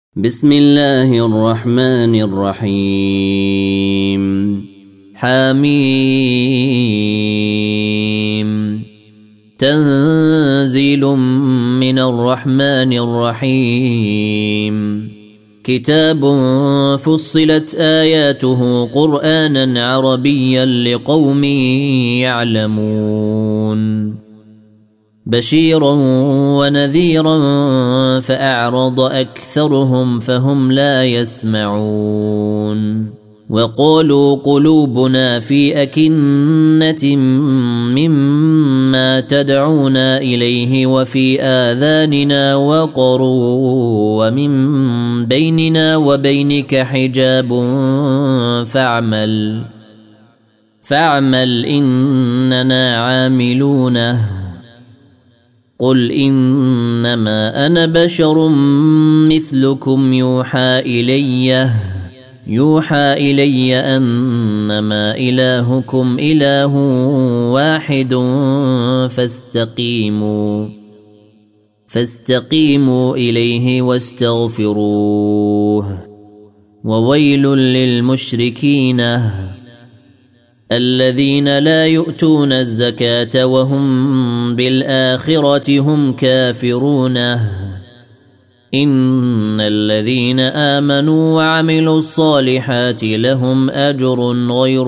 بسم الله الرحمن الرحيم حميم تنزيل من الرحمن الرحيم كتاب فصلت آياته قرآنا عربيا لقوم يعلمون بشيرا ونذيرا فأعرض أكثرهم فهم لا يسمعون وقالوا قلوبنا في أكنة مما تدعونا إليه وفي آذاننا وقر ومن بيننا وبينك حجاب فاعمل إننا عاملونه قل إنما أنا بشر مثلكم يوحى إلي أنما إلهكم إله واحد فاستقيموا إليه واستغفروه وويل للمشركين الذين لا يؤتون الزكاة وهم بالآخرة هم كافرون إن الذين آمنوا وعملوا الصالحات لهم أجر غير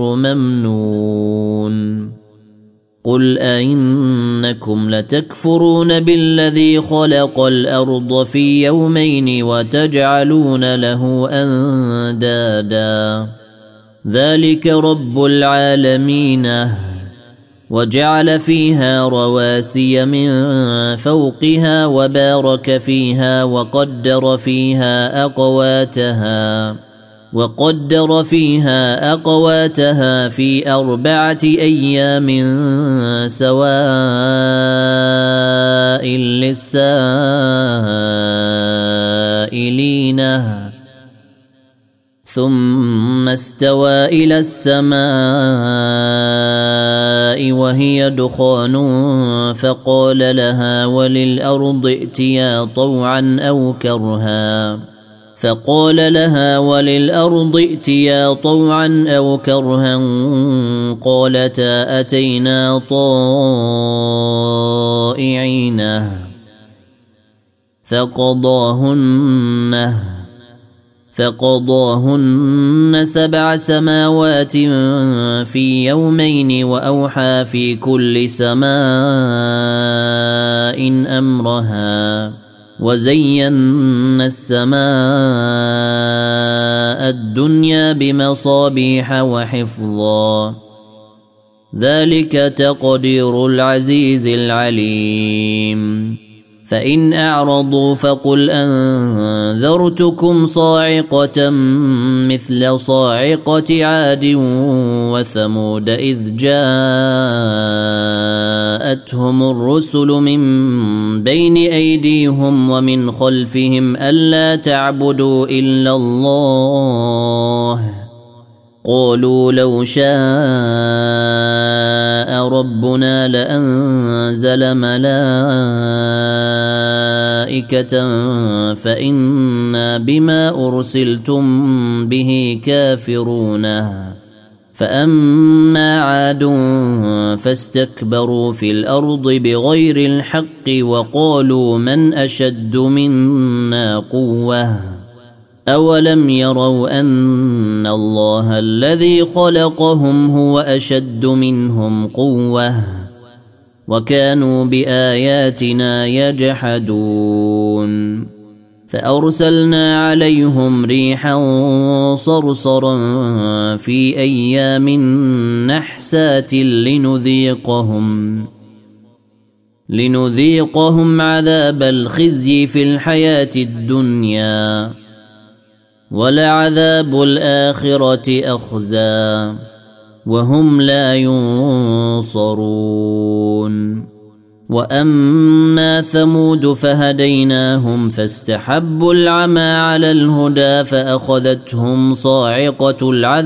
ممنون قل أئنكم لتكفرون بالذي خلق الأرض في يومين وتجعلون له أندادا ذلك رب العالمين وجعل فيها رواسي من فوقها وبارك فيها وقدر فيها أقواتها في 4 أيام سواء للسائلين ثم استوى إلى السماء وهي دخان فقال لها وللأرض ائتيا طوعا أو كرها قالتا أتينا طائعين فقضاهن 7 سماوات في يومين وأوحى في كل سماء أمرها وزينا السماء الدنيا بمصابيح وحفظا ذلك تقدير العزيز العليم فإن أعرضوا فقل أنذرتكم صاعقة مثل صاعقة عاد وثمود إذ جاءتهم الرسل من بين أيديهم ومن خلفهم ألا تعبدوا إلا الله قالوا لو شاء ربنا لأنزل ملائكة فإنا بما أرسلتم به كافرون فأما عاد فاستكبروا في الأرض بغير الحق وقالوا من أشد منا قوة أولم يروا أن الله الذي خلقهم هو أشد منهم قوة وكانوا بآياتنا يجحدون فأرسلنا عليهم ريحا صرصرا في أيام نحسات لنذيقهم عذاب الخزي في الحياة الدنيا ولعذاب الآخرة أخزى وهم لا ينصرون وأما ثمود فهديناهم فاستحبوا العمى على الهدى فأخذتهم صاعقة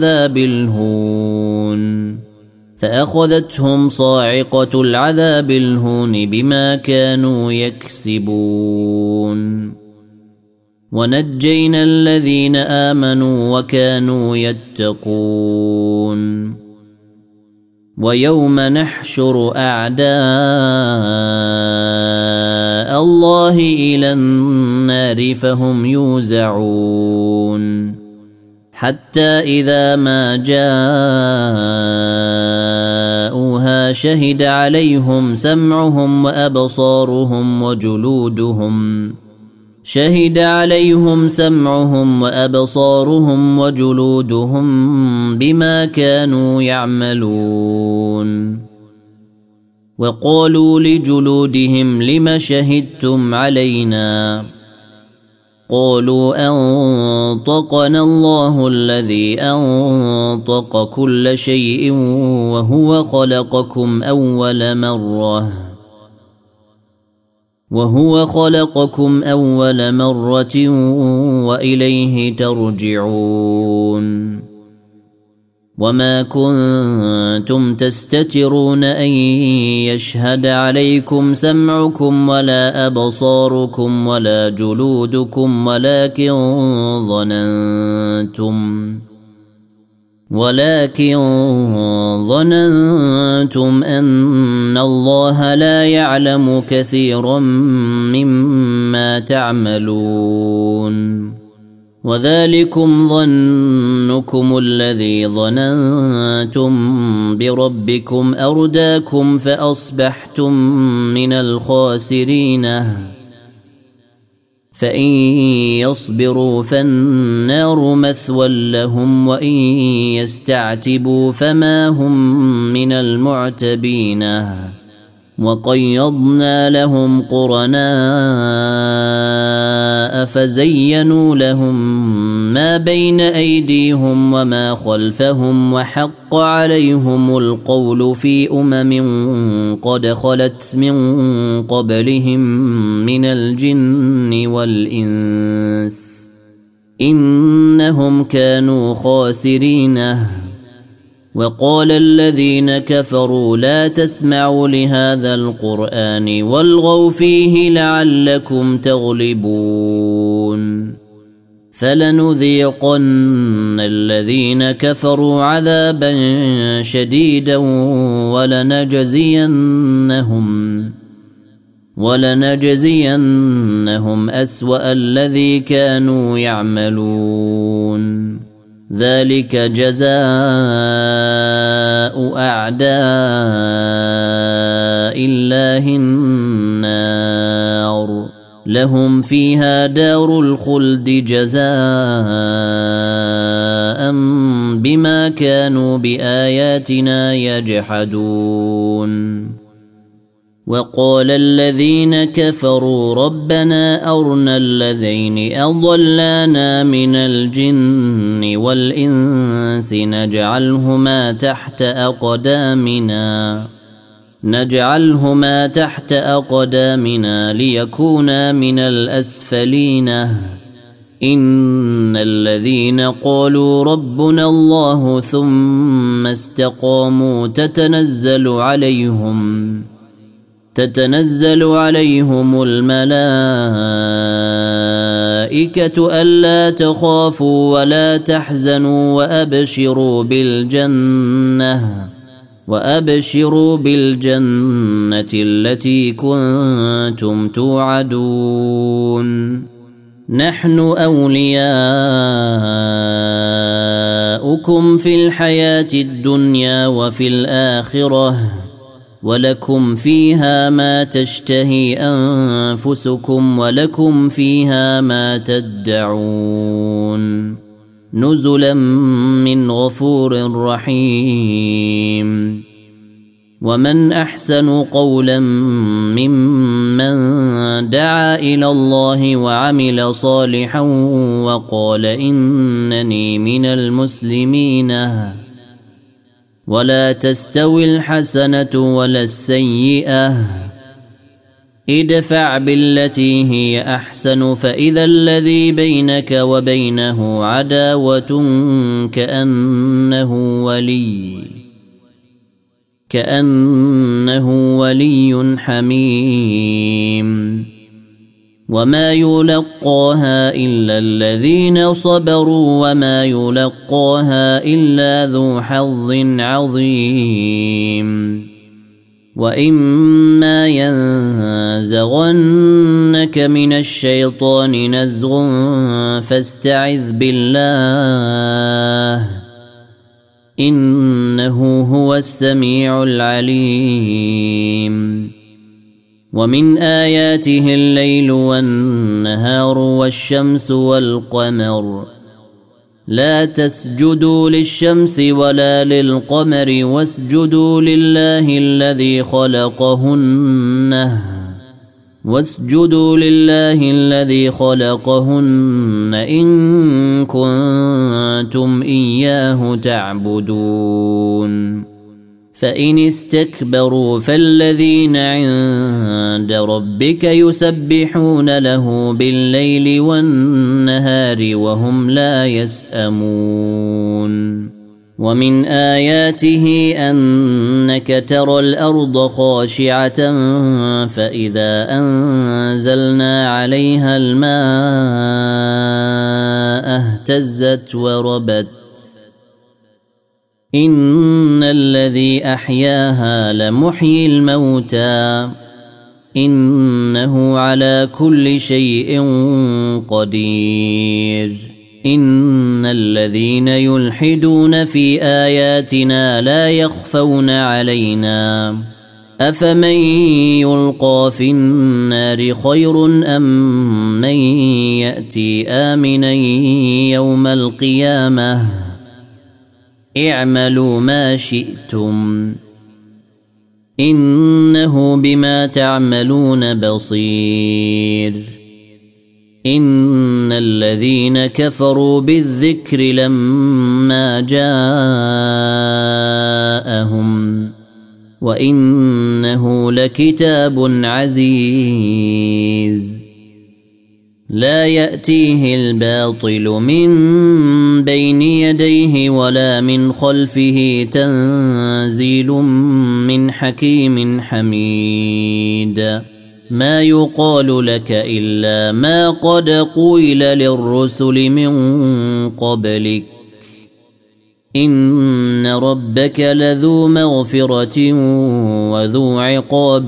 العذاب الهون بما كانوا يكسبون ونجينا الذين آمنوا وكانوا يتقون ويوم نحشر أعداء الله إلى النار فهم يوزعون حتى إذا ما جاءوها شهد عليهم سمعهم وأبصارهم وجلودهم بما كانوا يعملون وقالوا لجلودهم لم شهدتم علينا قالوا أنطقنا الله الذي أنطق كل شيء وهو خلقكم أول مرة وإليه ترجعون وما كنتم تستترون أن يشهد عليكم سمعكم ولا أبصاركم ولا جلودكم ولكن ظننتم أن الله لا يعلم كثيرا مما تعملون وذلكم ظنكم الذي ظننتم بربكم أرداكم فأصبحتم من الخاسرين فإن يصبروا فالنار مثوى لهم وإن يستعتبوا فما هم من المعتبين وقيضنا لهم قرناء فزينوا لهم ما بين أيديهم وما خلفهم وحق عليهم القول في قد خلت من قبلهم من الجن والإنس إنهم كانوا خاسرين وقال الذين كفروا لا تسمعوا لهذا القرآن والغوا فيه لعلكم تغلبون فلنذيقن الذين كفروا عذابا شديدا ولنجزينهم أسوأ الذي كانوا يعملون ذلك جزاء أعداء الله النار لهم فيها دار الخلد جزاء بما كانوا بآياتنا يجحدون وقال الذين كفروا ربنا أرنا الذين أضلانا من الجن والإنس نجعلهما تحت أقدامنا ليكونا من الأسفلين إن الذين قالوا ربنا الله ثم استقاموا تتنزل عليهم الملائكة ألا تخافوا ولا تحزنوا وأبشروا بالجنة التي كنتم توعدون نحن أولياؤكم في الحياة الدنيا وفي الآخرة ولكم فيها ما تشتهي أنفسكم ولكم فيها ما تدعون نزلا من غفور رحيم ومن أحسن قولا ممن دعا إلى الله وعمل صالحا وقال إنني من المسلمين ولا تستوي الحسنة ولا السيئة ادفع بالتي هي أحسن فإذا الذي بينك وبينه عداوة كأنه ولي حميم وما يلقاها إلا الذين صبروا وما يلقاها إلا ذو حظ عظيم وإما ينزغنك من الشيطان نزغ فاستعذ بالله إنه هو السميع العليم ومن آياته الليل والنهار والشمس والقمر لا تسجدوا للشمس ولا للقمر واسجدوا لله الذي خلقهن إن كنتم إياه تعبدون فإن استكبروا فالذين عند ربك يسبحون له بالليل والنهار وهم لا يسأمون ومن آياته أنك ترى الأرض خاشعة فإذا أنزلنا عليها الماء اهتزت وربت إن الذي أحياها لمحيي الموتى إنه على كل شيء قدير إن الذين يلحدون في آياتنا لا يخفون علينا أفمن يلقى في النار خير أم من يأتي آمنا يوم القيامة اعملوا ما شئتم إنه بما تعملون بصير إن الذين كفروا بالذكر لما جاءهم وإنه لكتاب عزيز لا يأتيه الباطل من بين يديه ولا من خلفه تنزيل من حكيم حميد ما يقال لك إلا ما قد قيل للرسل من قبلك إن ربك لذو مغفرة وذو عقاب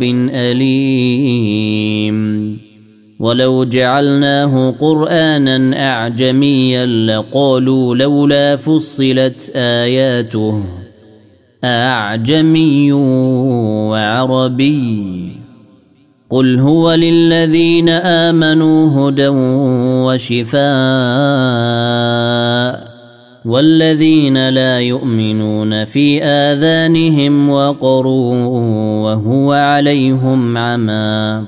أليم ولو جعلناه قرآنا أعجميا لقالوا لولا فصلت آياته أعجمي وعربي قل هو للذين آمنوا هدى وشفاء والذين لا يؤمنون في آذانهم وقر وهو عليهم عمى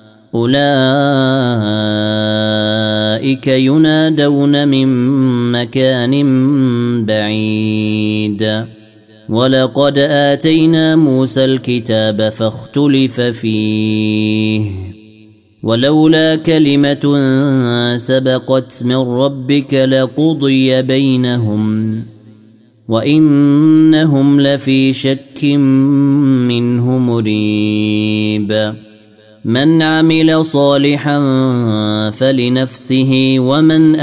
أولئك ينادون من مكان بعيد ولقد آتينا موسى الكتاب فاختلف فيه ولولا كلمة سبقت من ربك لقضي بينهم وإنهم لفي شك منه مريب من عمل صالحا فلنفسه ومن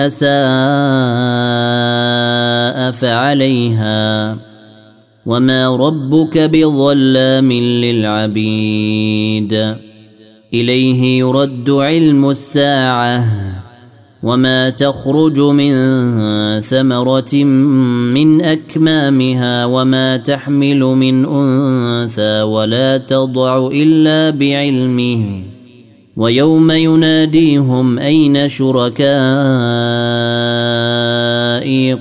أساء فعليها وما ربك بظلام للعبيد إليه يرد علم الساعة وما تخرج من ثمرة من أكمامها وما تحمل من أنثى ولا تضع إلا بعلمه ويوم يناديهم أين شركائي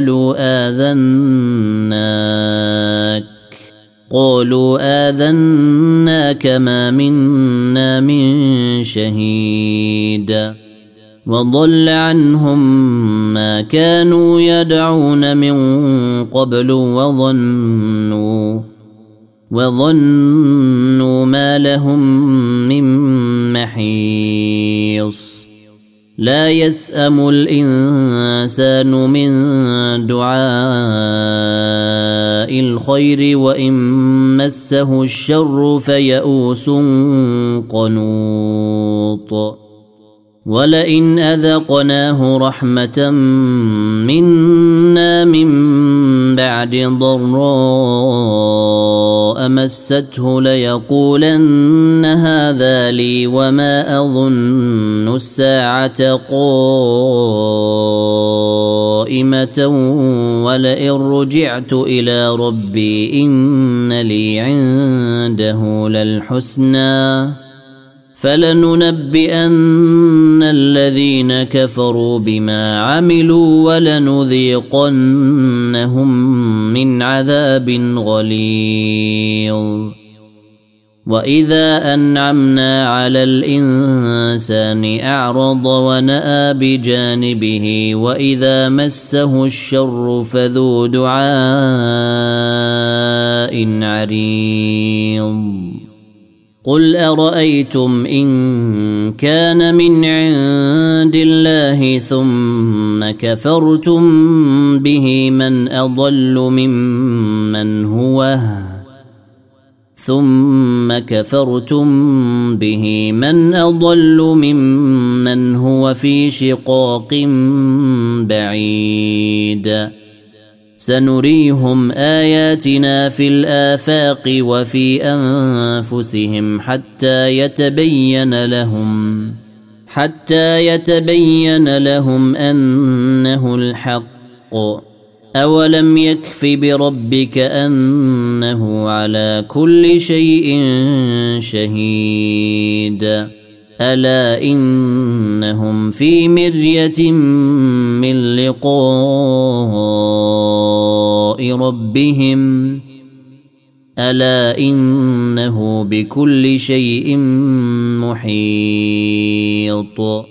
قالوا آذناك ما منا من شهيد وضل عنهم ما كانوا يدعون من قبل وظنوا ما لهم من محيص لا يسأم الإنسان من دعاء الخير وإن مسه الشر فيئوس قنوط ولئن أذقناه رحمة منا من بعد ضراء مسته ليقولن هذا لي وما أظن الساعة قائمة ولئن رجعت إلى ربي إن لي عنده للحسنى فلننبئن الذين كفروا بما عملوا ولنذيقنهم من عذاب غليظ وإذا أنعمنا على الإنسان أعرض ونأى بجانبه وإذا مسه الشر فذو دعاء عريض قل أرأيتم إن كان من عند الله ثم كفرتم به من أضل ممن هو في شقاق بعيد سنريهم آياتنا في الآفاق وفي أنفسهم حتى يتبين لهم أنه الحق أولم يكف بربك أنه على كل شيء شهيد ألا إنهم في مرية من لقاء ربهم ألا إنه بكل شيء محيط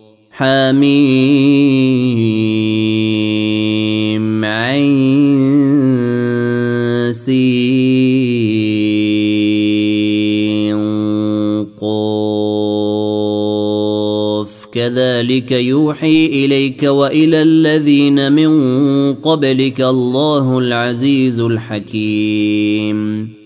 حميم عين سين قاف كذلك يوحي إليك وإلى الذين من قبلك الله العزيز الحكيم